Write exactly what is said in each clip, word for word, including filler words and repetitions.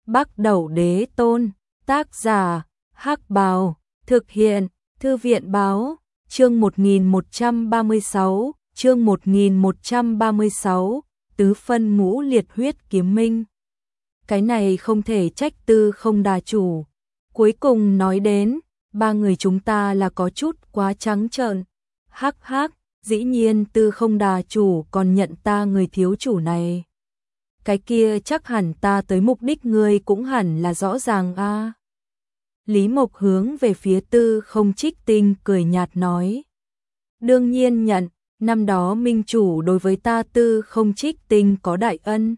Bắc Đẩu Đế Tôn, tác giả, Hắc Bào, thực hiện, Thư viện báo, chương một nghìn một trăm ba mươi sáu, chương một nghìn một trăm ba mươi sáu, tứ phân ngũ liệt huyết kiếm minh. Cái này không thể trách Tư Không Đà chủ. Cuối cùng nói đến, ba người chúng ta là có chút quá trắng trợn. Hắc hắc, dĩ nhiên Tư Không Đà chủ còn nhận ta người thiếu chủ này. Cái kia chắc hẳn ta tới mục đích ngươi cũng hẳn là rõ ràng a. À. Lý Mộc hướng về phía Tư Không Trích Tinh cười nhạt nói. Đương nhiên nhận, năm đó minh chủ đối với ta Tư Không Trích Tinh có đại ân.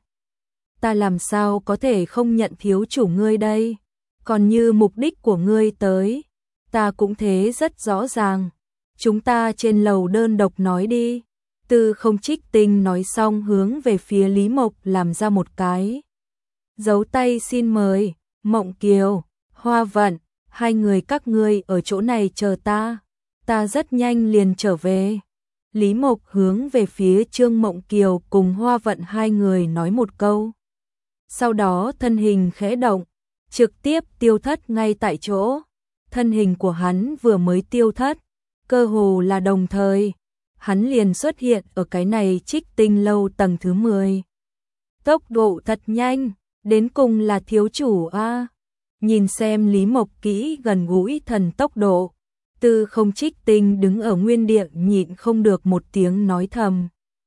Ta làm sao có thể không nhận thiếu chủ ngươi đây? Còn như mục đích của ngươi tới, ta cũng thế rất rõ ràng. Chúng ta trên lầu đơn độc nói đi. Tư Không Trích Tinh nói xong hướng về phía Lý Mộc làm ra một cái dấu tay xin mời. Mộng Kiều, Hoa Vận, hai người các ngươi ở chỗ này chờ ta, ta rất nhanh liền trở về. Lý Mộc hướng về phía Trương Mộng Kiều cùng Hoa Vận hai người nói một câu. Sau đó thân hình khẽ động, trực tiếp tiêu thất ngay tại chỗ. Thân hình của hắn vừa mới tiêu thất, cơ hồ là đồng thời, hắn liền xuất hiện ở cái này Trích Tinh lâu tầng thứ mười. Tốc độ thật nhanh, đến cùng là thiếu chủ a. À. Nhìn xem Lý Mộc kỹ gần gũi thần tốc độ, Tư Không Trích Tinh đứng ở nguyên địa nhịn không được một tiếng nói thầm.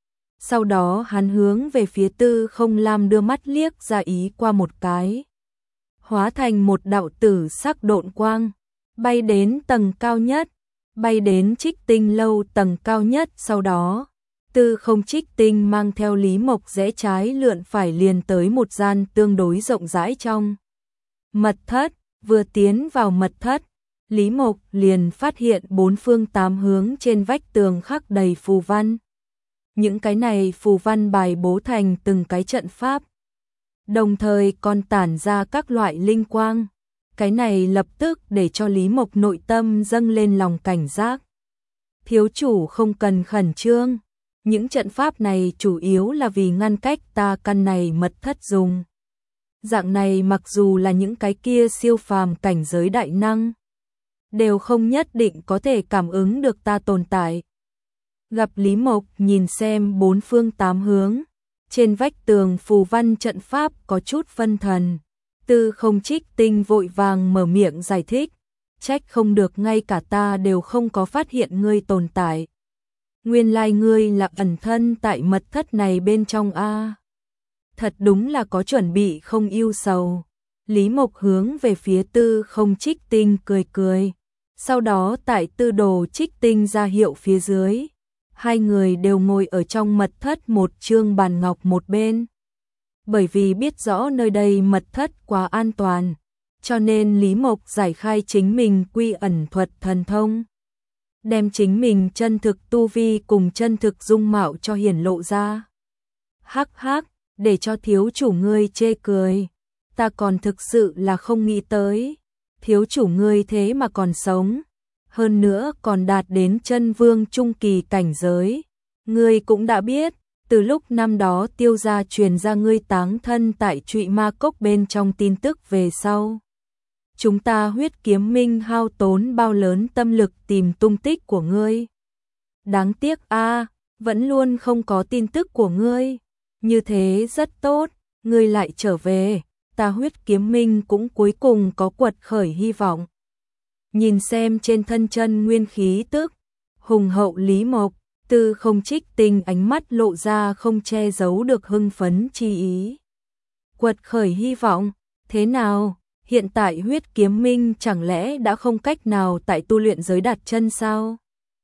Sau đó hắn hướng về phía Tư Không Lam đưa mắt liếc ra ý qua một cái. Hóa thành một đạo tử sắc độn quang, bay đến tầng cao nhất, bay đến Trích Tinh lâu tầng cao nhất. Sau đó, Tư Không Trích Tinh mang theo Lý Mộc rẽ trái lượn phải liền tới một gian tương đối rộng rãi trong mật thất. Vừa tiến vào mật thất, Lý Mộc liền phát hiện bốn phương tám hướng trên vách tường khắc đầy phù văn. Những cái này phù văn bài bố thành từng cái trận pháp, đồng thời còn tản ra các loại linh quang. Cái này lập tức để cho Lý Mộc nội tâm dâng lên lòng cảnh giác. Thiếu chủ không cần khẩn trương, những trận pháp này chủ yếu là vì ngăn cách ta căn này mật thất dùng. Dạng này mặc dù là những cái kia siêu phàm cảnh giới đại năng, đều không nhất định có thể cảm ứng được ta tồn tại. Gặp Lý Mộc nhìn xem bốn phương tám hướng, trên vách tường phù văn trận pháp có chút phân thần. Tư Không Trích Tinh vội vàng mở miệng giải thích. Trách không được ngay cả ta đều không có phát hiện ngươi tồn tại. Nguyên lai ngươi là ẩn thân tại mật thất này bên trong a. Thật đúng là có chuẩn bị không ưu sầu. Lý Mộc hướng về phía Tư Không Trích Tinh cười cười. Sau đó tại Tư Đồ Trích Tinh ra hiệu phía dưới, hai người đều ngồi ở trong mật thất một chương bàn ngọc một bên. Bởi vì biết rõ nơi đây mật thất quá an toàn, cho nên Lý Mộc giải khai chính mình quy ẩn thuật thần thông, đem chính mình chân thực tu vi cùng chân thực dung mạo cho hiển lộ ra. Hắc hắc, để cho thiếu chủ ngươi chê cười, ta còn thực sự là không nghĩ tới, thiếu chủ ngươi thế mà còn sống, hơn nữa còn đạt đến chân vương trung kỳ cảnh giới. Ngươi cũng đã biết, từ lúc năm đó Tiêu gia truyền ra ngươi táng thân tại Trụy Ma Cốc bên trong tin tức về sau, chúng ta Huyết Kiếm Minh hao tốn bao lớn tâm lực tìm tung tích của ngươi. Đáng tiếc a, à, vẫn luôn không có tin tức của ngươi. Như thế rất tốt, ngươi lại trở về, ta Huyết Kiếm Minh cũng cuối cùng có quật khởi hy vọng. Nhìn xem trên thân chân nguyên khí tức hùng hậu Lý Mộc, Tư Không Trích Tinh ánh mắt lộ ra không che giấu được hưng phấn chi ý. Quật khởi hy vọng, thế nào? Hiện tại Huyết Kiếm Minh chẳng lẽ đã không cách nào tại tu luyện giới đặt chân sao?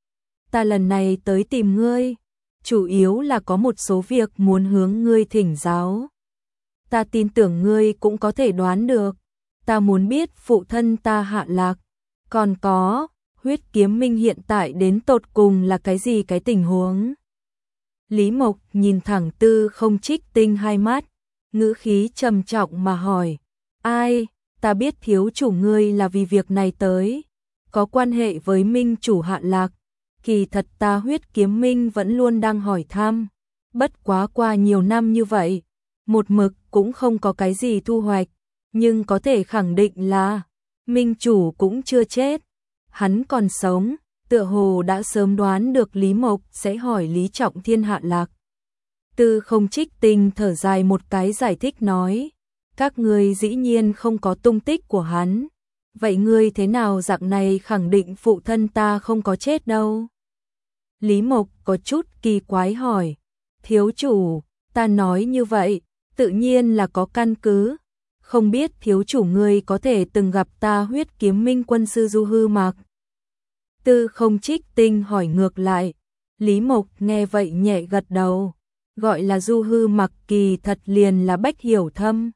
Ta lần này tới tìm ngươi, chủ yếu là có một số việc muốn hướng ngươi thỉnh giáo. Ta tin tưởng ngươi cũng có thể đoán được, ta muốn biết phụ thân ta hạ lạc, còn có Huyết Kiếm Minh hiện tại đến tột cùng là cái gì cái tình huống. Lý Mộc nhìn thẳng Tư Không Trích Tinh hai mắt, ngữ khí trầm trọng mà hỏi. Ai, ta biết thiếu chủ ngươi là vì việc này tới, có quan hệ với minh chủ hạ lạc. Kỳ thật ta Huyết Kiếm Minh vẫn luôn đang hỏi thăm, bất quá qua nhiều năm như vậy, một mực cũng không có cái gì thu hoạch. nhưng có thể khẳng định là minh chủ cũng chưa chết, hắn còn sống, tựa hồ đã sớm đoán được Lý Mộc sẽ hỏi Lý Trọng Thiên hạ lạc. Tư Không Trích Tinh thở dài một cái giải thích nói, các ngươi dĩ nhiên không có tung tích của hắn, vậy ngươi thế nào dạng này khẳng định phụ thân ta không có chết đâu? Lý Mộc có chút kỳ quái hỏi, thiếu chủ, ta nói như vậy, tự nhiên là có căn cứ, không biết thiếu chủ ngươi có thể từng gặp ta Huyết Kiếm Minh quân sư Du Hư Mặc? Tư Không Trích Tinh hỏi ngược lại, Lý Mộc nghe vậy nhẹ gật đầu, gọi là Du Hư Mặc kỳ thật liền là Bách Hiểu Thâm.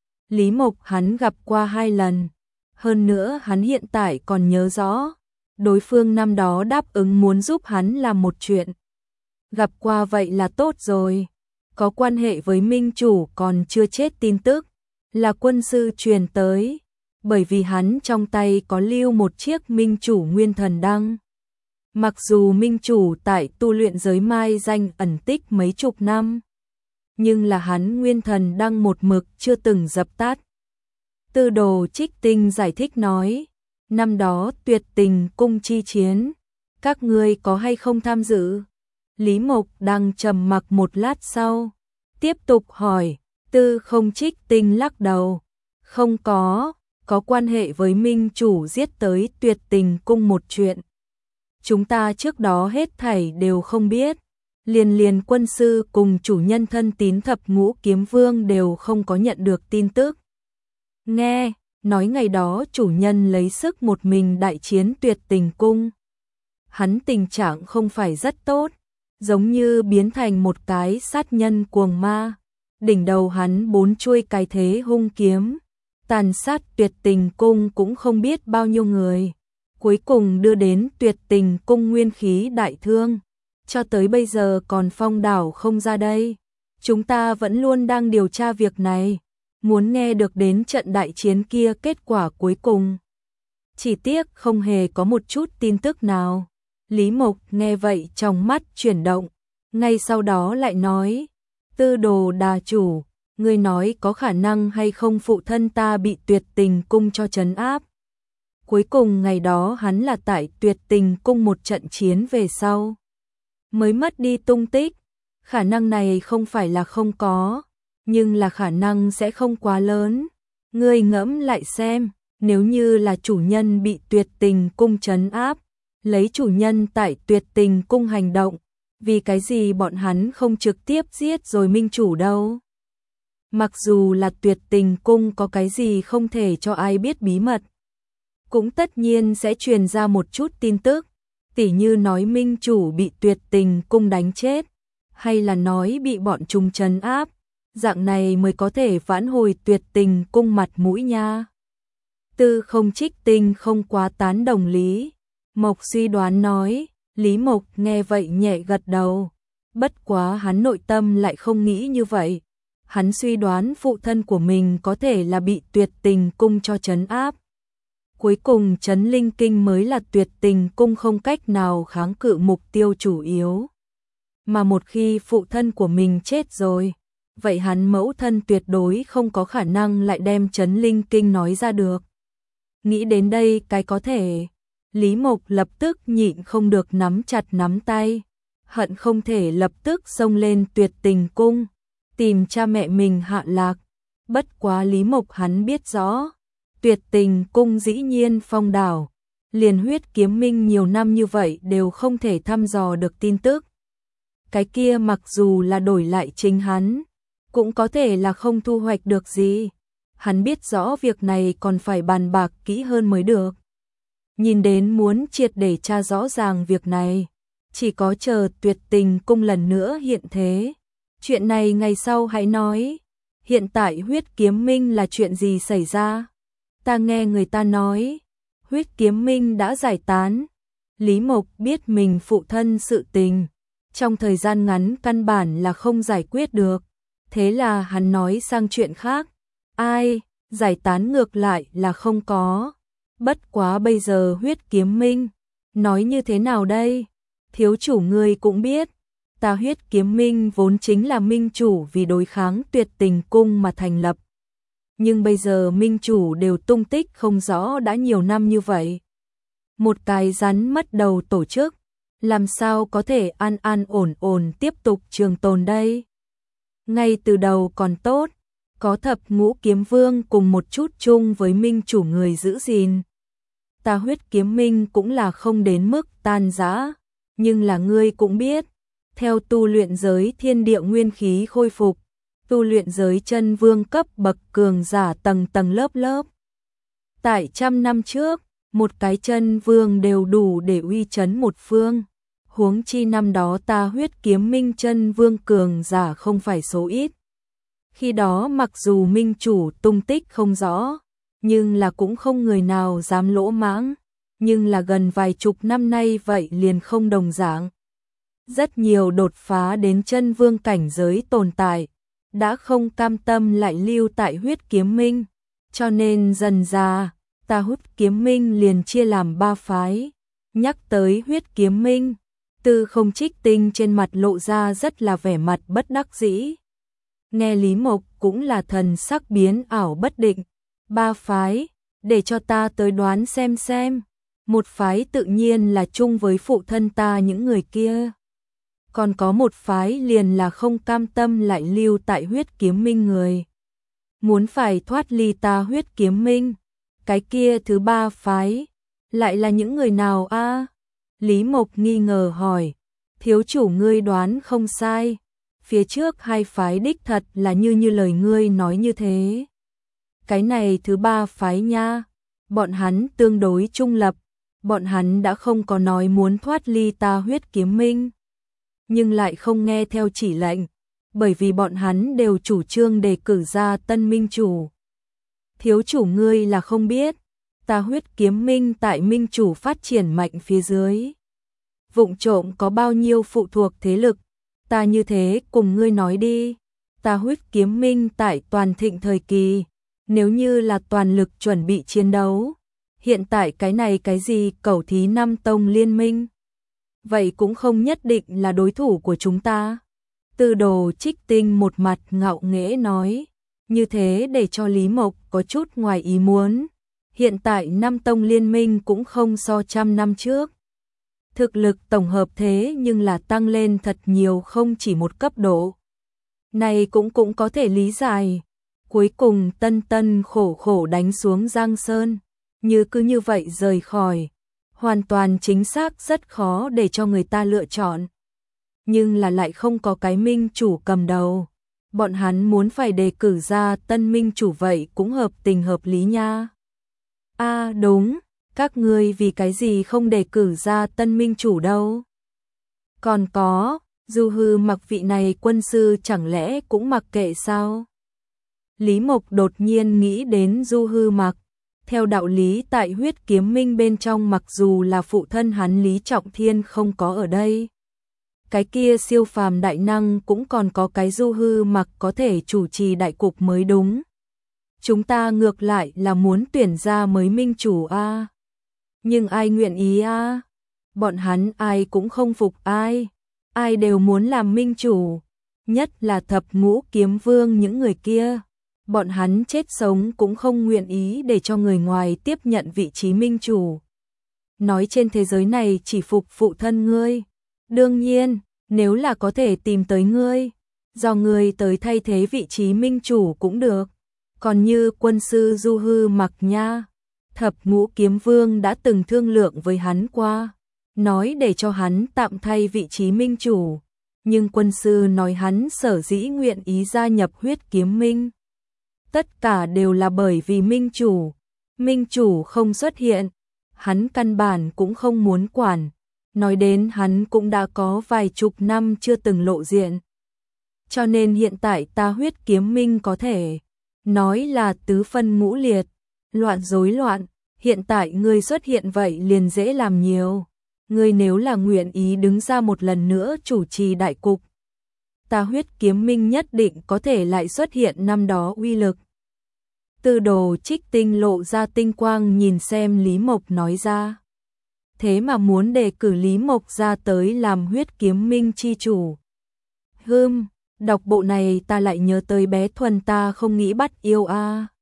Lý Mộc hắn gặp qua hai lần, hơn nữa hắn hiện tại còn nhớ rõ, đối phương năm đó đáp ứng muốn giúp hắn làm một chuyện. Gặp qua vậy là tốt rồi, có quan hệ với minh chủ còn chưa chết tin tức, là quân sư truyền tới, bởi vì hắn trong tay có lưu một chiếc minh chủ nguyên thần đăng. Mặc dù minh chủ tại tu luyện giới mai danh ẩn tích mấy chục năm, nhưng là hắn nguyên thần đăng một mực chưa từng dập tắt. Tư Đồ Trích Tinh giải thích nói, năm đó Tuyệt Tình cung chi chiến, các ngươi có hay không tham dự? Lý Mộc đang trầm mặc một lát sau, tiếp tục hỏi. Tư Không Trích Tinh lắc đầu, không có, có quan hệ với minh chủ giết tới Tuyệt Tình cung một chuyện. Chúng ta trước đó hết thảy đều không biết, liền liền quân sư cùng chủ nhân thân tín thập ngũ kiếm vương đều không có nhận được tin tức. Nghe, nói ngày đó chủ nhân lấy sức một mình đại chiến Tuyệt Tình cung. Hắn tình trạng không phải rất tốt, giống như biến thành một cái sát nhân cuồng ma. Đỉnh đầu hắn bốn chuôi cái thế hung kiếm, tàn sát Tuyệt Tình cung cũng không biết bao nhiêu người, cuối cùng đưa đến Tuyệt Tình cung nguyên khí đại thương, cho tới bây giờ còn phong đảo không ra đây. Chúng ta vẫn luôn đang điều tra việc này, muốn nghe được đến trận đại chiến kia kết quả cuối cùng. Chỉ tiếc không hề có một chút tin tức nào. Lý Mộc nghe vậy trong mắt chuyển động, ngay sau đó lại nói, Tư Đồ đà chủ, ngươi nói có khả năng hay không phụ thân ta bị Tuyệt Tình cung cho trấn áp. Cuối cùng ngày đó hắn là tại Tuyệt Tình cung một trận chiến về sau, mới mất đi tung tích. Khả năng này không phải là không có, nhưng là khả năng sẽ không quá lớn. Ngươi ngẫm lại xem, nếu như là chủ nhân bị Tuyệt Tình cung trấn áp, lấy chủ nhân tại Tuyệt Tình cung hành động, vì cái gì bọn hắn không trực tiếp giết rồi minh chủ đâu? Mặc dù là Tuyệt Tình cung có cái gì không thể cho ai biết bí mật, cũng tất nhiên sẽ truyền ra một chút tin tức, tỉ như nói minh chủ bị Tuyệt Tình cung đánh chết, hay là nói bị bọn chúng trấn áp, dạng này mới có thể vãn hồi Tuyệt Tình cung mặt mũi nha. Tư Không Trích Tinh không quá tán đồng Lý Mộc suy đoán nói. Lý Mộc nghe vậy nhẹ gật đầu, bất quá hắn nội tâm lại không nghĩ như vậy. Hắn suy đoán phụ thân của mình có thể là bị Tuyệt Tình cung cho trấn áp. Cuối cùng Trấn Linh Kinh mới là Tuyệt Tình cung không cách nào kháng cự mục tiêu chủ yếu. Mà một khi phụ thân của mình chết rồi, vậy hắn mẫu thân tuyệt đối không có khả năng lại đem Trấn Linh Kinh nói ra được. Nghĩ đến đây cái có thể, Lý Mộc lập tức nhịn không được nắm chặt nắm tay, hận không thể lập tức xông lên Tuyệt Tình cung, tìm cha mẹ mình hạ lạc. Bất quá Lý Mộc hắn biết rõ, Tuyệt Tình cung dĩ nhiên phong đảo, liền Huyết Kiếm Minh nhiều năm như vậy đều không thể thăm dò được tin tức. Cái kia mặc dù là đổi lại chính hắn, cũng có thể là không thu hoạch được gì. Hắn biết rõ việc này còn phải bàn bạc kỹ hơn mới được. Nhìn đến muốn triệt để tra rõ ràng việc này, chỉ có chờ Tuyệt Tình cung lần nữa hiện thế. Chuyện này ngày sau hãy nói. Hiện tại Huyết Kiếm Minh là chuyện gì xảy ra? Ta nghe người ta nói, Huyết Kiếm Minh đã giải tán. Lý Mộc biết mình phụ thân sự tình, trong thời gian ngắn căn bản là không giải quyết được. Thế là hắn nói sang chuyện khác. Ai, giải tán ngược lại là không có. Bất quá bây giờ Huyết Kiếm Minh, nói như thế nào đây? Thiếu chủ ngươi cũng biết, ta Huyết Kiếm Minh vốn chính là minh chủ vì đối kháng Tuyệt Tình cung mà thành lập. nhưng bây giờ minh chủ đều tung tích không rõ đã nhiều năm như vậy. Một cái rắn mất đầu tổ chức, làm sao có thể an an ổn ổn tiếp tục trường tồn đây? Ngay từ đầu còn tốt, có thập ngũ kiếm vương cùng một chút chung với minh chủ người giữ gìn. Ta huyết kiếm minh cũng là không đến mức tan rã, nhưng là ngươi cũng biết, theo tu luyện giới thiên địa nguyên khí khôi phục, tu luyện giới chân vương cấp bậc cường giả tầng tầng lớp lớp. Tại trăm năm trước, một cái chân vương đều đủ để uy chấn một phương. Huống chi năm đó ta huyết kiếm minh chân vương cường giả không phải số ít. Khi đó mặc dù minh chủ tung tích không rõ, nhưng là cũng không người nào dám lỗ mãng. Nhưng là gần vài chục năm nay vậy liền không đồng dạng. Rất nhiều đột phá đến chân vương cảnh giới tồn tại, đã không cam tâm lại lưu tại huyết kiếm minh. Cho nên dần ra, ta huyết kiếm minh liền chia làm ba phái. Nhắc tới huyết kiếm minh, Tư Không Trích Tinh trên mặt lộ ra rất là vẻ mặt bất đắc dĩ. Nghe Lý Mộc cũng là thần sắc biến ảo bất định. Ba phái, để cho ta tới đoán xem xem. Một phái tự nhiên là chung với phụ thân ta những người kia. Còn có một phái liền là không cam tâm lại lưu tại huyết kiếm minh người. Muốn phải thoát ly ta huyết kiếm minh. Cái kia thứ ba phái, lại là những người nào a? Lý Mộc nghi ngờ hỏi. Thiếu chủ ngươi đoán không sai. Phía trước hai phái đích thật là như như lời ngươi nói như thế. Cái này thứ ba phái nha. Bọn hắn tương đối trung lập. Bọn hắn đã không có nói muốn thoát ly ta huyết kiếm minh. Nhưng lại không nghe theo chỉ lệnh. Bởi vì bọn hắn đều chủ trương đề cử ra tân minh chủ. Thiếu chủ ngươi là không biết. Ta huyết kiếm minh tại minh chủ phát triển mạnh phía dưới. Vụng trộm có bao nhiêu phụ thuộc thế lực. Ta như thế cùng ngươi nói đi. Ta huyết kiếm minh tại toàn thịnh thời kỳ. Nếu như là toàn lực chuẩn bị chiến đấu. Hiện tại cái này cái gì cẩu thí năm tông liên minh. Vậy cũng không nhất định là đối thủ của chúng ta. Tư Đồ Trích Tinh một mặt ngạo nghễ nói. Như thế để cho Lý Mộc có chút ngoài ý muốn. Hiện tại năm tông liên minh cũng không so trăm năm trước. Thực lực tổng hợp thế nhưng là tăng lên thật nhiều không chỉ một cấp độ. Này cũng cũng có thể lý giải. Cuối cùng tân tân khổ khổ đánh xuống Giang Sơn. Như cứ như vậy rời khỏi. Hoàn toàn chính xác rất khó để cho người ta lựa chọn. Nhưng là lại không có cái minh chủ cầm đầu. Bọn hắn muốn phải đề cử ra tân minh chủ vậy cũng hợp tình hợp lý nha. À đúng, các ngươi vì cái gì không đề cử ra tân minh chủ đâu. Còn có, Du Hư Mặc vị này quân sư chẳng lẽ cũng mặc kệ sao? Lý Mộc đột nhiên nghĩ đến Du Hư Mặc. Theo đạo lý tại huyết kiếm minh bên trong mặc dù là phụ thân hắn Lý Trọng Thiên không có ở đây. Cái kia siêu phàm đại năng cũng còn có cái Du Hư Mặc có thể chủ trì đại cục mới đúng. Chúng ta ngược lại là muốn tuyển ra mới minh chủ a. Nhưng ai nguyện ý a? Bọn hắn ai cũng không phục ai. Ai đều muốn làm minh chủ. Nhất là thập ngũ kiếm vương những người kia. Bọn hắn chết sống cũng không nguyện ý để cho người ngoài tiếp nhận vị trí minh chủ. Nói trên thế giới này chỉ phục phụ thân ngươi. Đương nhiên, nếu là có thể tìm tới ngươi, do ngươi tới thay thế vị trí minh chủ cũng được. Còn như quân sư Du Hư Mặc nha, thập ngũ kiếm vương đã từng thương lượng với hắn qua, nói để cho hắn tạm thay vị trí minh chủ. Nhưng quân sư nói hắn sở dĩ nguyện ý gia nhập huyết kiếm minh. Tất cả đều là bởi vì minh chủ. Minh chủ không xuất hiện, hắn căn bản cũng không muốn quản. Nói đến hắn cũng đã có vài chục năm chưa từng lộ diện. Cho nên hiện tại ta huyết kiếm minh có thể nói là tứ phân ngũ liệt, loạn rối loạn. Hiện tại ngươi xuất hiện vậy liền dễ làm nhiều. Ngươi nếu là nguyện ý đứng ra một lần nữa chủ trì đại cục, ta huyết kiếm minh nhất định có thể lại xuất hiện năm đó uy lực. Tư Đồ Trích Tinh lộ ra tinh quang nhìn xem Lý Mộc nói ra. Thế mà muốn đề cử Lý Mộc ra tới làm huyết kiếm minh chi chủ. Hừm, đọc bộ này ta lại nhớ tới bé Thuần ta không nghĩ bắt yêu a.